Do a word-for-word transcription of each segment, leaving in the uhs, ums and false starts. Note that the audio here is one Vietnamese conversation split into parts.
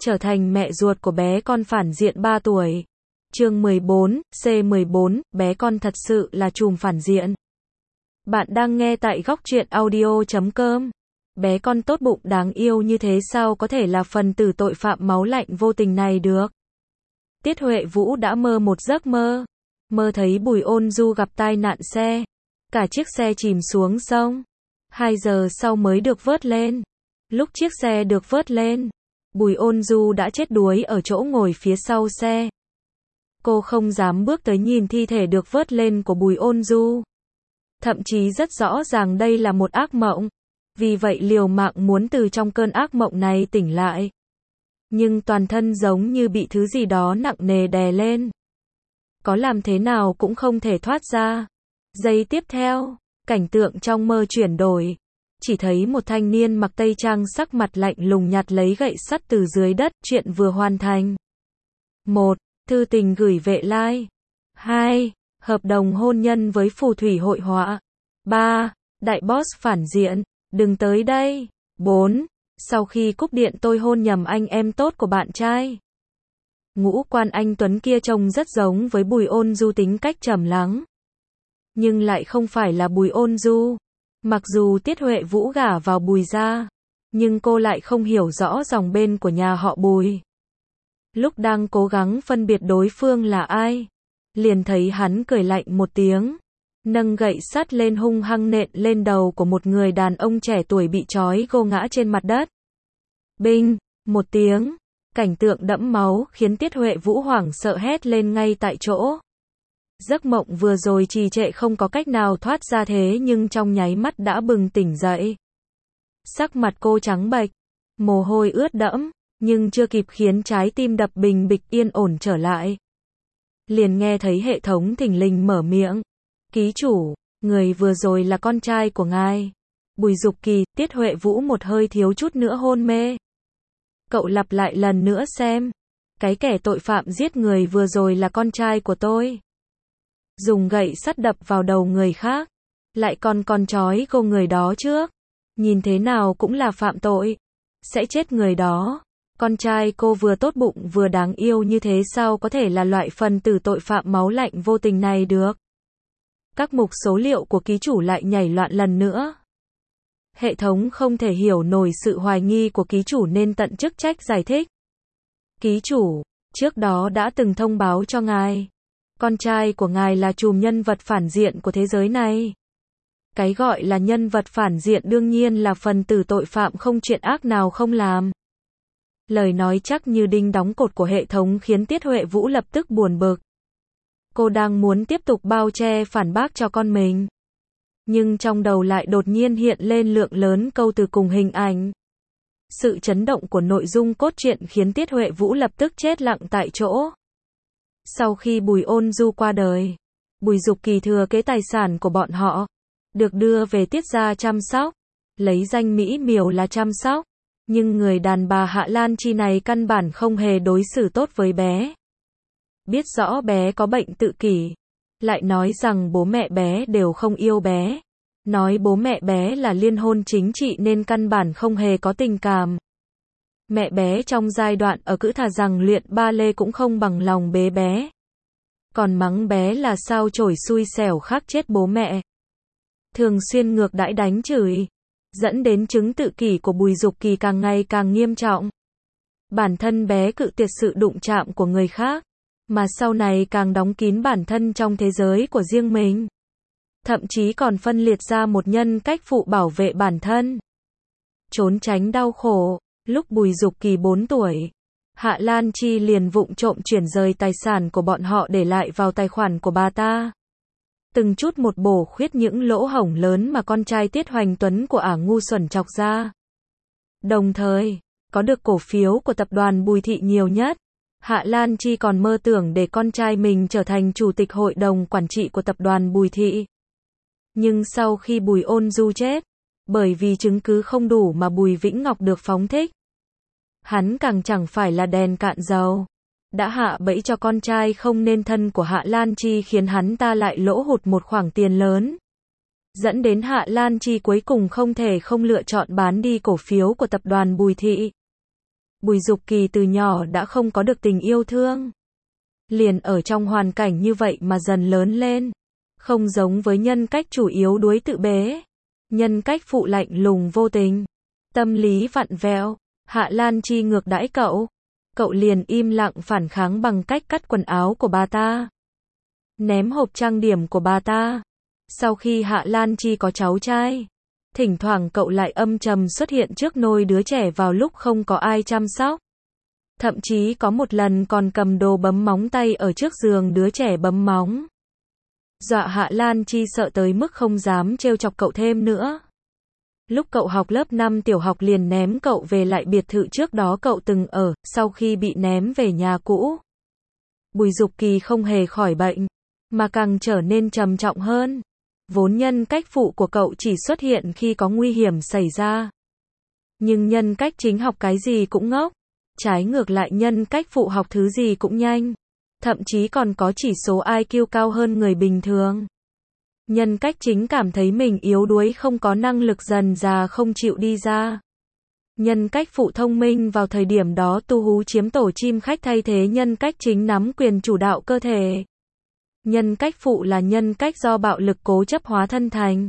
trở thành mẹ ruột của bé con phản diện ba tuổi. Chương mười bốn, C mười bốn, bé con thật sự là trùm phản diện. Bạn đang nghe tại góc truyện audio chấm com. Bé con tốt bụng đáng yêu như thế sao có thể là phần tử tội phạm máu lạnh vô tình này được. Tiết Huệ Vũ đã mơ một giấc mơ. Mơ thấy Bùi Ôn Du gặp tai nạn xe. Cả chiếc xe chìm xuống sông. Hai giờ sau mới được vớt lên. Lúc chiếc xe được vớt lên, Bùi Ôn Du đã chết đuối ở chỗ ngồi phía sau xe. Cô không dám bước tới nhìn thi thể được vớt lên của Bùi Ôn Du. Thậm chí rất rõ ràng đây là một ác mộng. Vì vậy liều mạng muốn từ trong cơn ác mộng này tỉnh lại. Nhưng toàn thân giống như bị thứ gì đó nặng nề đè lên. Có làm thế nào cũng không thể thoát ra. Giây tiếp theo, cảnh tượng trong mơ chuyển đổi. Chỉ thấy một thanh niên mặc tây trang sắc mặt lạnh lùng nhặt lấy gậy sắt từ dưới đất, chuyện vừa hoàn thành. một. Thư tình gửi Vệ Lai. hai. Hợp đồng hôn nhân với phù thủy hội họa. ba. Đại boss phản diện, đừng tới đây. bốn. Sau khi cúp điện tôi hôn nhầm anh em tốt của bạn trai. Ngũ quan anh Tuấn kia trông rất giống với Bùi Ôn Du, tính cách trầm lắng. Nhưng lại không phải là Bùi Ôn Du. Mặc dù Tiết Huệ Vũ gả vào Bùi gia, nhưng cô lại không hiểu rõ dòng bên của nhà họ Bùi. Lúc đang cố gắng phân biệt đối phương là ai, liền thấy hắn cười lạnh một tiếng, nâng gậy sắt lên hung hăng nện lên đầu của một người đàn ông trẻ tuổi bị trói gô ngã trên mặt đất. Binh, một tiếng, cảnh tượng đẫm máu khiến Tiết Huệ Vũ hoảng sợ hét lên ngay tại chỗ. Giấc mộng vừa rồi trì trệ không có cách nào thoát ra, thế nhưng trong nháy mắt đã bừng tỉnh dậy. Sắc mặt cô trắng bệch, mồ hôi ướt đẫm, nhưng chưa kịp khiến trái tim đập bình bịch yên ổn trở lại. Liền nghe thấy hệ thống thình lình mở miệng. Ký chủ, người vừa rồi là con trai của ngài. Bùi Dục Kỳ. Tiết Huệ Vũ một hơi thiếu chút nữa hôn mê. Cậu lặp lại lần nữa xem. Cái kẻ tội phạm giết người vừa rồi là con trai của tôi. Dùng gậy sắt đập vào đầu người khác, lại còn còn trói gô người đó trước. Nhìn thế nào cũng là phạm tội. Sẽ chết người đó. Con trai cô vừa tốt bụng vừa đáng yêu như thế sao có thể là loại phần tử tội phạm máu lạnh vô tình này được. Các mục số liệu của ký chủ lại nhảy loạn lần nữa. Hệ thống không thể hiểu nổi sự hoài nghi của ký chủ nên tận chức trách giải thích. Ký chủ, trước đó đã từng thông báo cho ngài. Con trai của ngài là trùm nhân vật phản diện của thế giới này. Cái gọi là nhân vật phản diện đương nhiên là phần tử tội phạm không chuyện ác nào không làm. Lời nói chắc như đinh đóng cột của hệ thống khiến Tiết Huệ Vũ lập tức buồn bực. Cô đang muốn tiếp tục bao che phản bác cho con mình. Nhưng trong đầu lại đột nhiên hiện lên lượng lớn câu từ cùng hình ảnh. Sự chấn động của nội dung cốt truyện khiến Tiết Huệ Vũ lập tức chết lặng tại chỗ. Sau khi Bùi Ôn Du qua đời, Bùi Dục Kỳ thừa kế tài sản của bọn họ, được đưa về Tiết gia chăm sóc, lấy danh mỹ miều là chăm sóc, nhưng người đàn bà Hạ Lan Chi này căn bản không hề đối xử tốt với bé. Biết rõ bé có bệnh tự kỷ, lại nói rằng bố mẹ bé đều không yêu bé, nói bố mẹ bé là liên hôn chính trị nên căn bản không hề có tình cảm. Mẹ bé trong giai đoạn ở cữ thà rằng luyện ba lê cũng không bằng lòng bế bé. Còn mắng bé là sao chổi xui xẻo khác chết bố mẹ. Thường xuyên ngược đãi đánh chửi, dẫn đến chứng tự kỷ của Bùi Dục Kỳ càng ngày càng nghiêm trọng. Bản thân bé cự tuyệt sự đụng chạm của người khác, mà sau này càng đóng kín bản thân trong thế giới của riêng mình. Thậm chí còn phân liệt ra một nhân cách phụ bảo vệ bản thân. Trốn tránh đau khổ. Lúc Bùi Dục Kỳ bốn tuổi, Hạ Lan Chi liền vụng trộm chuyển rời tài sản của bọn họ để lại vào tài khoản của bà ta. Từng chút một bổ khuyết những lỗ hổng lớn mà con trai Tiết Hoành Tuấn của ả ngu xuẩn chọc ra. Đồng thời, có được cổ phiếu của tập đoàn Bùi Thị nhiều nhất, Hạ Lan Chi còn mơ tưởng để con trai mình trở thành chủ tịch hội đồng quản trị của tập đoàn Bùi Thị. Nhưng sau khi Bùi Ôn Du chết, bởi vì chứng cứ không đủ mà Bùi Vĩnh Ngọc được phóng thích. Hắn càng chẳng phải là đèn cạn dầu. Đã hạ bẫy cho con trai không nên thân của Hạ Lan Chi khiến hắn ta lại lỗ hụt một khoản tiền lớn. Dẫn đến Hạ Lan Chi cuối cùng không thể không lựa chọn bán đi cổ phiếu của tập đoàn Bùi Thị. Bùi Dục Kỳ từ nhỏ đã không có được tình yêu thương. Liền ở trong hoàn cảnh như vậy mà dần lớn lên. Không giống với nhân cách chủ yếu đuối tự bế. Nhân cách phụ lạnh lùng vô tình. Tâm lý vặn vẹo. Hạ Lan Chi ngược đãi cậu. Cậu liền im lặng phản kháng bằng cách cắt quần áo của bà ta. Ném hộp trang điểm của bà ta. Sau khi Hạ Lan Chi có cháu trai, thỉnh thoảng cậu lại âm trầm xuất hiện trước nôi đứa trẻ vào lúc không có ai chăm sóc. Thậm chí có một lần còn cầm đồ bấm móng tay ở trước giường đứa trẻ bấm móng. Dọa Hạ Lan Chi sợ tới mức không dám trêu chọc cậu thêm nữa. Lúc cậu học lớp năm tiểu học liền ném cậu về lại biệt thự trước đó cậu từng ở, sau khi bị ném về nhà cũ. Bùi Dục Kỳ không hề khỏi bệnh, mà càng trở nên trầm trọng hơn. Vốn nhân cách phụ của cậu chỉ xuất hiện khi có nguy hiểm xảy ra. Nhưng nhân cách chính học cái gì cũng ngốc. Trái ngược lại nhân cách phụ học thứ gì cũng nhanh. Thậm chí còn có chỉ số i kiu cao hơn người bình thường. Nhân cách chính cảm thấy mình yếu đuối không có năng lực dần già không chịu đi ra. Nhân cách phụ thông minh vào thời điểm đó tu hú chiếm tổ chim khách thay thế nhân cách chính nắm quyền chủ đạo cơ thể. Nhân cách phụ là nhân cách do bạo lực cố chấp hóa thân thành.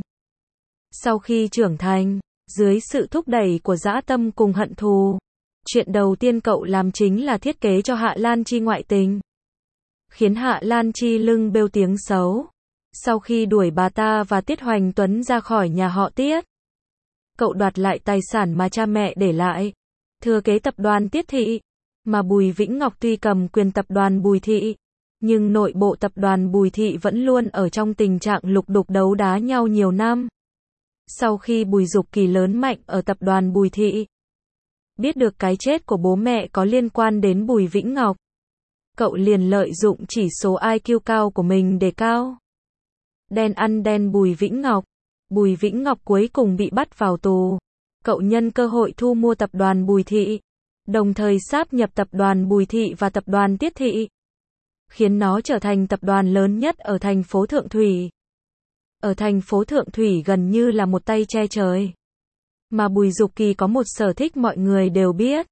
Sau khi trưởng thành, dưới sự thúc đẩy của dã tâm cùng hận thù, chuyện đầu tiên cậu làm chính là thiết kế cho Hạ Lan Chi ngoại tình. Khiến Hạ Lan Chi lưng bêu tiếng xấu. Sau khi đuổi bà ta và Tiết Hoành Tuấn ra khỏi nhà họ Tiết, cậu đoạt lại tài sản mà cha mẹ để lại, thừa kế tập đoàn Tiết Thị. Mà Bùi Vĩnh Ngọc tuy cầm quyền tập đoàn Bùi Thị, nhưng nội bộ tập đoàn Bùi Thị vẫn luôn ở trong tình trạng lục đục đấu đá nhau nhiều năm. Sau khi Bùi Dục Kỳ lớn mạnh ở tập đoàn Bùi Thị, biết được cái chết của bố mẹ có liên quan đến Bùi Vĩnh Ngọc, cậu liền lợi dụng chỉ số i kiu cao của mình để cao. Đen ăn đen Bùi Vĩnh Ngọc. Bùi Vĩnh Ngọc cuối cùng bị bắt vào tù. Cậu nhân cơ hội thu mua tập đoàn Bùi Thị, đồng thời sáp nhập tập đoàn Bùi Thị và tập đoàn Tiết Thị, khiến nó trở thành tập đoàn lớn nhất ở thành phố Thượng Thủy. Ở thành phố Thượng Thủy gần như là một tay che trời. Mà Bùi Dục Kỳ có một sở thích mọi người đều biết.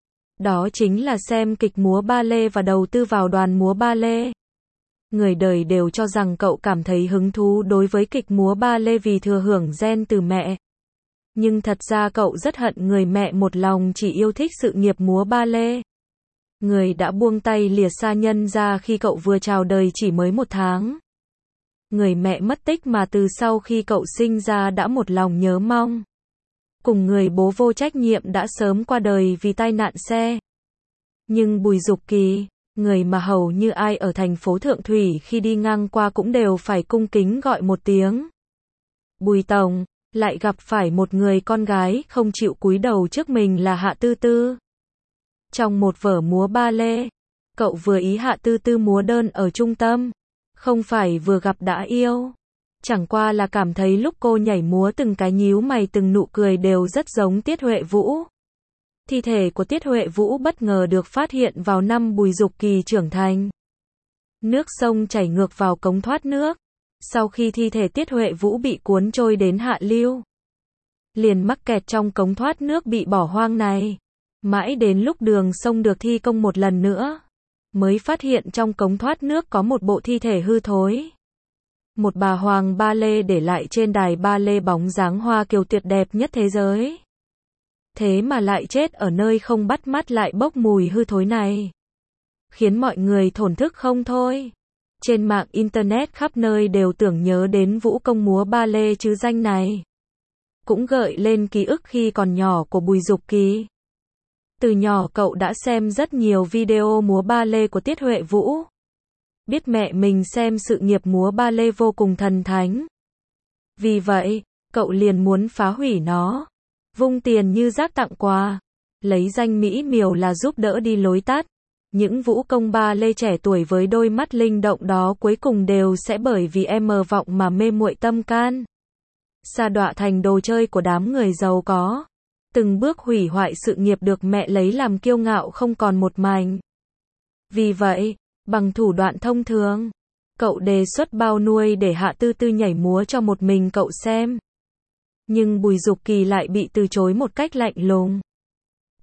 Đó chính là xem kịch múa ba lê và đầu tư vào đoàn múa ba lê. Người đời đều cho rằng cậu cảm thấy hứng thú đối với kịch múa ba lê vì thừa hưởng gen từ mẹ. Nhưng thật ra cậu rất hận người mẹ một lòng chỉ yêu thích sự nghiệp múa ba lê. Người đã buông tay lìa xa nhân ra khi cậu vừa chào đời chỉ mới một tháng. Người mẹ mất tích mà từ sau khi cậu sinh ra đã một lòng nhớ mong. Cùng người bố vô trách nhiệm đã sớm qua đời vì tai nạn xe. Nhưng Bùi Dục Kỳ, người mà hầu như ai ở thành phố Thượng Thủy khi đi ngang qua cũng đều phải cung kính gọi một tiếng Bùi Tổng, lại gặp phải một người con gái không chịu cúi đầu trước mình là Hạ Tư Tư. Trong một vở múa ba lê, cậu vừa ý Hạ Tư Tư múa đơn ở trung tâm, không phải vừa gặp đã yêu. Chẳng qua là cảm thấy lúc cô nhảy múa từng cái nhíu mày từng nụ cười đều rất giống Tiết Huệ Vũ. Thi thể của Tiết Huệ Vũ bất ngờ được phát hiện vào năm Bùi Dục Kỳ trưởng thành. Nước sông chảy ngược vào cống thoát nước. Sau khi thi thể Tiết Huệ Vũ bị cuốn trôi đến hạ lưu, liền mắc kẹt trong cống thoát nước bị bỏ hoang này. Mãi đến lúc đường sông được thi công một lần nữa, mới phát hiện trong cống thoát nước có một bộ thi thể hư thối. Một bà hoàng ba lê để lại trên đài ba lê bóng dáng Hoa Kiều tuyệt đẹp nhất thế giới. Thế mà lại chết ở nơi không bắt mắt lại bốc mùi hư thối này. Khiến mọi người thổn thức không thôi. Trên mạng Internet khắp nơi đều tưởng nhớ đến vũ công múa ba lê chứ danh này. Cũng gợi lên ký ức khi còn nhỏ của Bùi Dục Kỳ. Từ nhỏ cậu đã xem rất nhiều video múa ba lê của Tiết Huệ Vũ. Biết mẹ mình xem sự nghiệp múa ba lê vô cùng thần thánh. Vì vậy, cậu liền muốn phá hủy nó. Vung tiền như rác tặng quà. Lấy danh mỹ miều là giúp đỡ đi lối tắt. Những vũ công ba lê trẻ tuổi với đôi mắt linh động đó cuối cùng đều sẽ bởi vì em mờ vọng mà mê muội tâm can. Sa đọa thành đồ chơi của đám người giàu có. Từng bước hủy hoại sự nghiệp được mẹ lấy làm kiêu ngạo không còn một mảnh. Vì vậy, bằng thủ đoạn thông thường, cậu đề xuất bao nuôi để Hạ Tư Tư nhảy múa cho một mình cậu xem. Nhưng Bùi Dục Kỳ lại bị từ chối một cách lạnh lùng.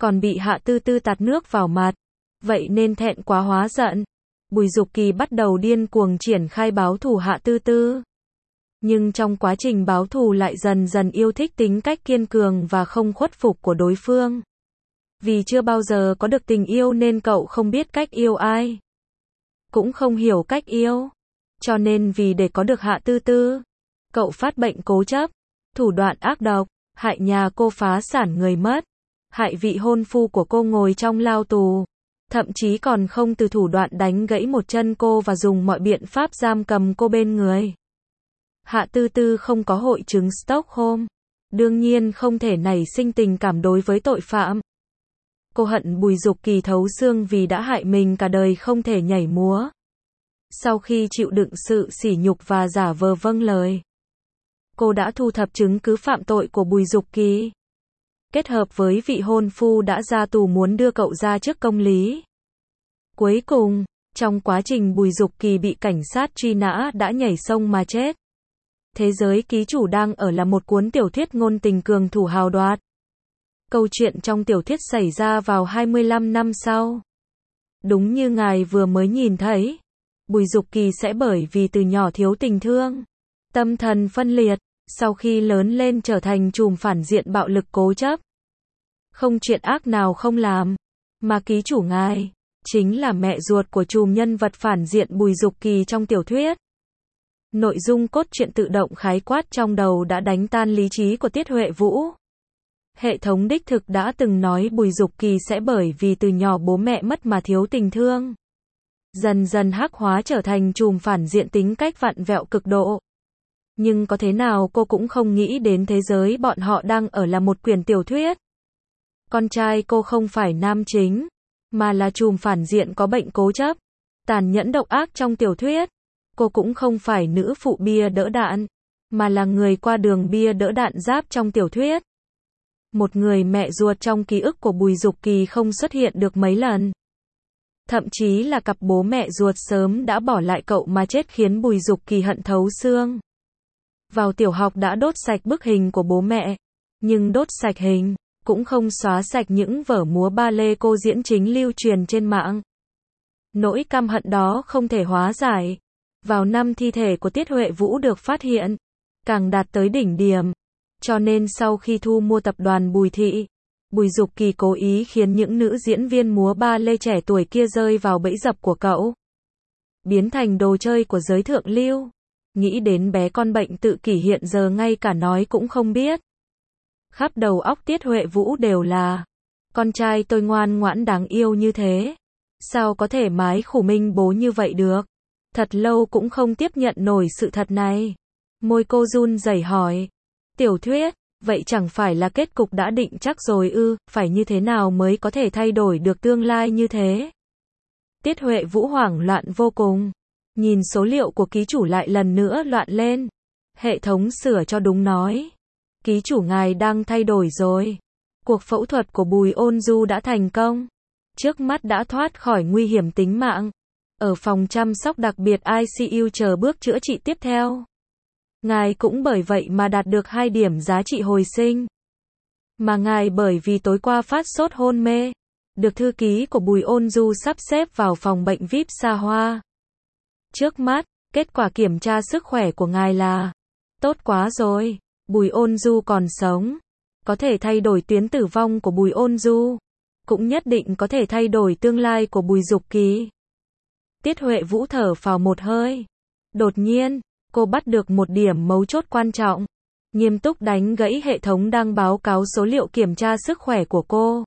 còn bị Hạ Tư Tư tạt nước vào mặt. Vậy nên thẹn quá hóa giận. Bùi Dục Kỳ bắt đầu điên cuồng triển khai báo thù Hạ Tư Tư. Nhưng trong quá trình báo thù lại dần dần yêu thích tính cách kiên cường và không khuất phục của đối phương. Vì chưa bao giờ có được tình yêu nên cậu không biết cách yêu ai. Cũng không hiểu cách yêu. Cho nên vì để có được Hạ Tư Tư, cậu phát bệnh cố chấp, thủ đoạn ác độc, hại nhà cô phá sản người mất, hại vị hôn phu của cô ngồi trong lao tù, thậm chí còn không từ thủ đoạn đánh gãy một chân cô và dùng mọi biện pháp giam cầm cô bên người. Hạ Tư Tư không có hội chứng Stockholm, đương nhiên không thể nảy sinh tình cảm đối với tội phạm. Cô hận Bùi Dục Kỳ thấu xương vì đã hại mình cả đời không thể nhảy múa. Sau khi chịu đựng sự sỉ nhục và giả vờ vâng lời, cô đã thu thập chứng cứ phạm tội của Bùi Dục Kỳ. Kết hợp với vị hôn phu đã ra tù muốn đưa cậu ra trước công lý. Cuối cùng, trong quá trình Bùi Dục Kỳ bị cảnh sát truy nã đã nhảy sông mà chết. Thế giới ký chủ đang ở là một cuốn tiểu thuyết ngôn tình cường thủ hào đoạt. Câu chuyện trong tiểu thuyết xảy ra vào hai mươi lăm năm sau. Đúng như ngài vừa mới nhìn thấy, Bùi Dục Kỳ sẽ bởi vì từ nhỏ thiếu tình thương, tâm thần phân liệt, sau khi lớn lên trở thành trùm phản diện bạo lực cố chấp. Không chuyện ác nào không làm, mà ký chủ ngài chính là mẹ ruột của trùm nhân vật phản diện Bùi Dục Kỳ trong tiểu thuyết. Nội dung cốt truyện tự động khái quát trong đầu đã đánh tan lý trí của Tiết Huệ Vũ. Hệ thống đích thực đã từng nói Bùi Dục Kỳ sẽ bởi vì từ nhỏ bố mẹ mất mà thiếu tình thương. Dần dần hắc hóa trở thành trùm phản diện tính cách vặn vẹo cực độ. Nhưng có thế nào cô cũng không nghĩ đến thế giới bọn họ đang ở là một quyển tiểu thuyết. Con trai cô không phải nam chính, mà là trùm phản diện có bệnh cố chấp, tàn nhẫn độc ác trong tiểu thuyết. Cô cũng không phải nữ phụ bia đỡ đạn, mà là người qua đường bia đỡ đạn giáp trong tiểu thuyết. Một người mẹ ruột trong ký ức của Bùi Dục Kỳ không xuất hiện được mấy lần. Thậm chí là cặp bố mẹ ruột sớm đã bỏ lại cậu mà chết khiến Bùi Dục Kỳ hận thấu xương. Vào tiểu học đã đốt sạch bức hình của bố mẹ, nhưng đốt sạch hình cũng không xóa sạch những vở múa ba lê cô diễn chính lưu truyền trên mạng. Nỗi căm hận đó không thể hóa giải. Vào năm thi thể của Tiết Huệ Vũ được phát hiện, càng đạt tới đỉnh điểm. Cho nên sau khi thu mua tập đoàn Bùi Thị, Bùi Dục Kỳ cố ý khiến những nữ diễn viên múa ba lê trẻ tuổi kia rơi vào bẫy dập của cậu. Biến thành đồ chơi của giới thượng lưu. Nghĩ đến bé con bệnh tự kỷ hiện giờ ngay cả nói cũng không biết. Khắp đầu óc Tiết Huệ Vũ đều là, con trai tôi ngoan ngoãn đáng yêu như thế. Sao có thể mái khủ minh bố như vậy được? Thật lâu cũng không tiếp nhận nổi sự thật này. Môi cô run rẩy hỏi. Tiểu thuyết, vậy chẳng phải là kết cục đã định chắc rồi ư, phải như thế nào mới có thể thay đổi được tương lai như thế? Tiết Huệ Vũ hoảng loạn vô cùng. Nhìn số liệu của ký chủ lại lần nữa loạn lên. Hệ thống sửa cho đúng nói. Ký chủ ngài đang thay đổi rồi. Cuộc phẫu thuật của Bùi Ôn Du đã thành công. Trước mắt đã thoát khỏi nguy hiểm tính mạng. Ở phòng chăm sóc đặc biệt I C U chờ bước chữa trị tiếp theo. Ngài cũng bởi vậy mà đạt được hai điểm giá trị hồi sinh. Mà ngài bởi vì tối qua phát sốt hôn mê, được thư ký của Bùi Ôn Du sắp xếp vào phòng bệnh vi ai pi xa hoa. Trước mắt, kết quả kiểm tra sức khỏe của ngài là tốt quá rồi, Bùi Ôn Du còn sống. Có thể thay đổi tuyến tử vong của Bùi Ôn Du. Cũng nhất định có thể thay đổi tương lai của Bùi Dục Kỳ. Tiết Huệ Vũ thở phào một hơi. Đột nhiên, cô bắt được một điểm mấu chốt quan trọng. Nghiêm túc đánh gãy hệ thống đang báo cáo số liệu kiểm tra sức khỏe của cô.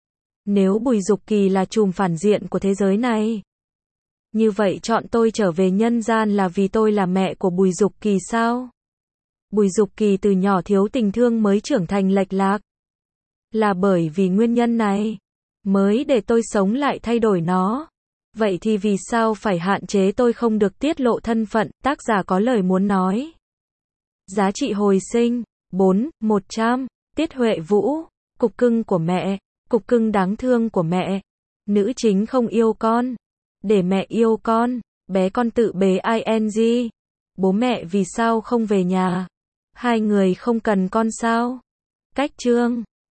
Nếu Bùi Dục Kỳ là trùm phản diện của thế giới này, như vậy chọn tôi trở về nhân gian là vì tôi là mẹ của Bùi Dục Kỳ sao? Bùi Dục Kỳ từ nhỏ thiếu tình thương mới trưởng thành lệch lạc. Là bởi vì nguyên nhân này, mới để tôi sống lại thay đổi nó. Vậy thì vì sao phải hạn chế tôi không được tiết lộ thân phận, tác giả có lời muốn nói. Giá trị hồi sinh, bốn, một trăm, Tiết Huệ Vũ, cục cưng của mẹ, cục cưng đáng thương của mẹ. Nữ chính không yêu con, để mẹ yêu con, bé con tự bế ing. Bố mẹ vì sao không về nhà? Hai người không cần con sao? Cách chương